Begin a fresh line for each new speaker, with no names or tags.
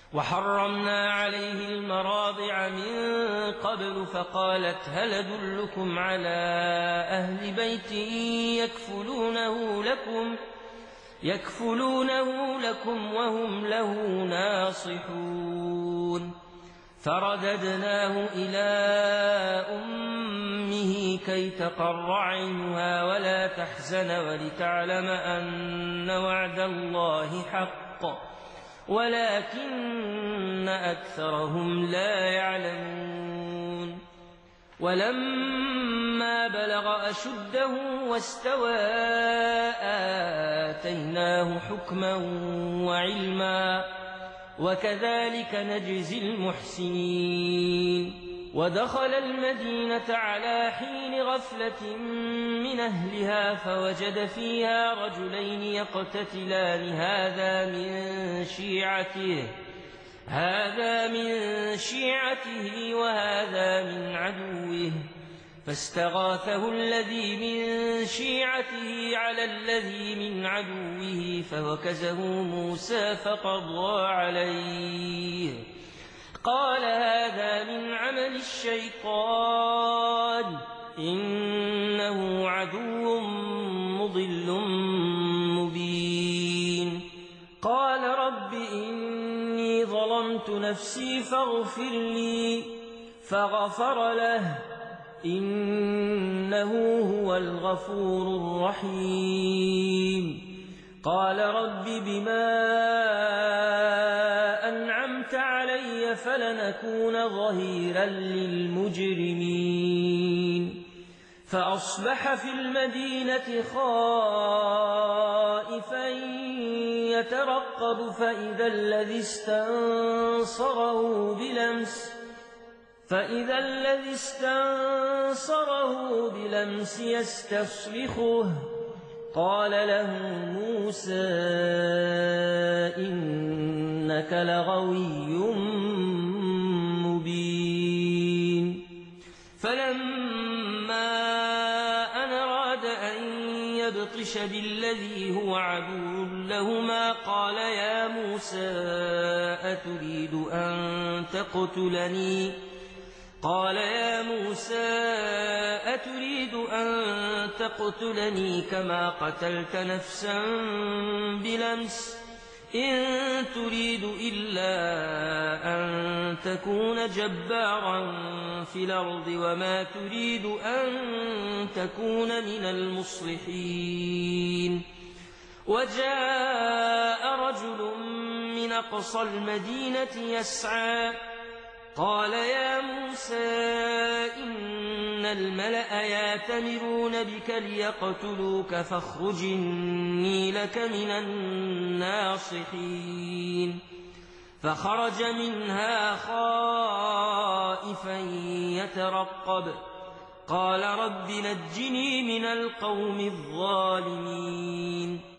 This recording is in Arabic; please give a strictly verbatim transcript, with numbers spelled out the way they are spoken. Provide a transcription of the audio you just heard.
وحرمنا عليه المراضع من قبل فقالت هل أدلكم على أهل بيت يكفلونه لكم يكفلونه لكم وهم له ناصحون فرددناه إلى أمه كي تقر عينها ولا تحزن ولتعلم أن وعد الله حق ولكن أكثرهم لا يعلمون ولما بلغ أشده واستوى آتيناه حكما وعلما وكذلك نجزي المحسنين ودخل المدينة على حين غفلة من أهلها فوجد فيها رجلين يقتتلان هذا من شيعته هذا من شيعته وهذا من عدوه فاستغاثه الذي من شيعته على الذي من عدوه فوكزه موسى فقضى عليه قال هذا من عمل الشيطان إنه عدو مضل مبين قال رب إني ظلمت نفسي فاغفر لي فغفر له إنه هو الغفور الرحيم قال رب بما أنعمت علي فلنكون ظهيرا للمجرمين فأصبح في المدينة خائفا يترقب فإذا الذي استنصره بلمس فإذا الذي استنصره بلمس يستصرخه قال له موسى إنك لغوي مبين فلما أن أراد أن يبطش بالذي هو عدو لهما قال يا موسى أتريد أن تقتلني قال يا موسى أتريد أن تقتلني كما قتلت نفسا بلمس إن تريد إلا أن تكون جبارا في الأرض وما تريد أن تكون من المصلحين وجاء رجل من أقصى المدينة يسعى قال يا موسى إن الملأ يأتمرون بك ليقتلوك فاخرج إني لك من الناصحين فخرج منها خائفا يترقب قال رب نجني من القوم الظالمين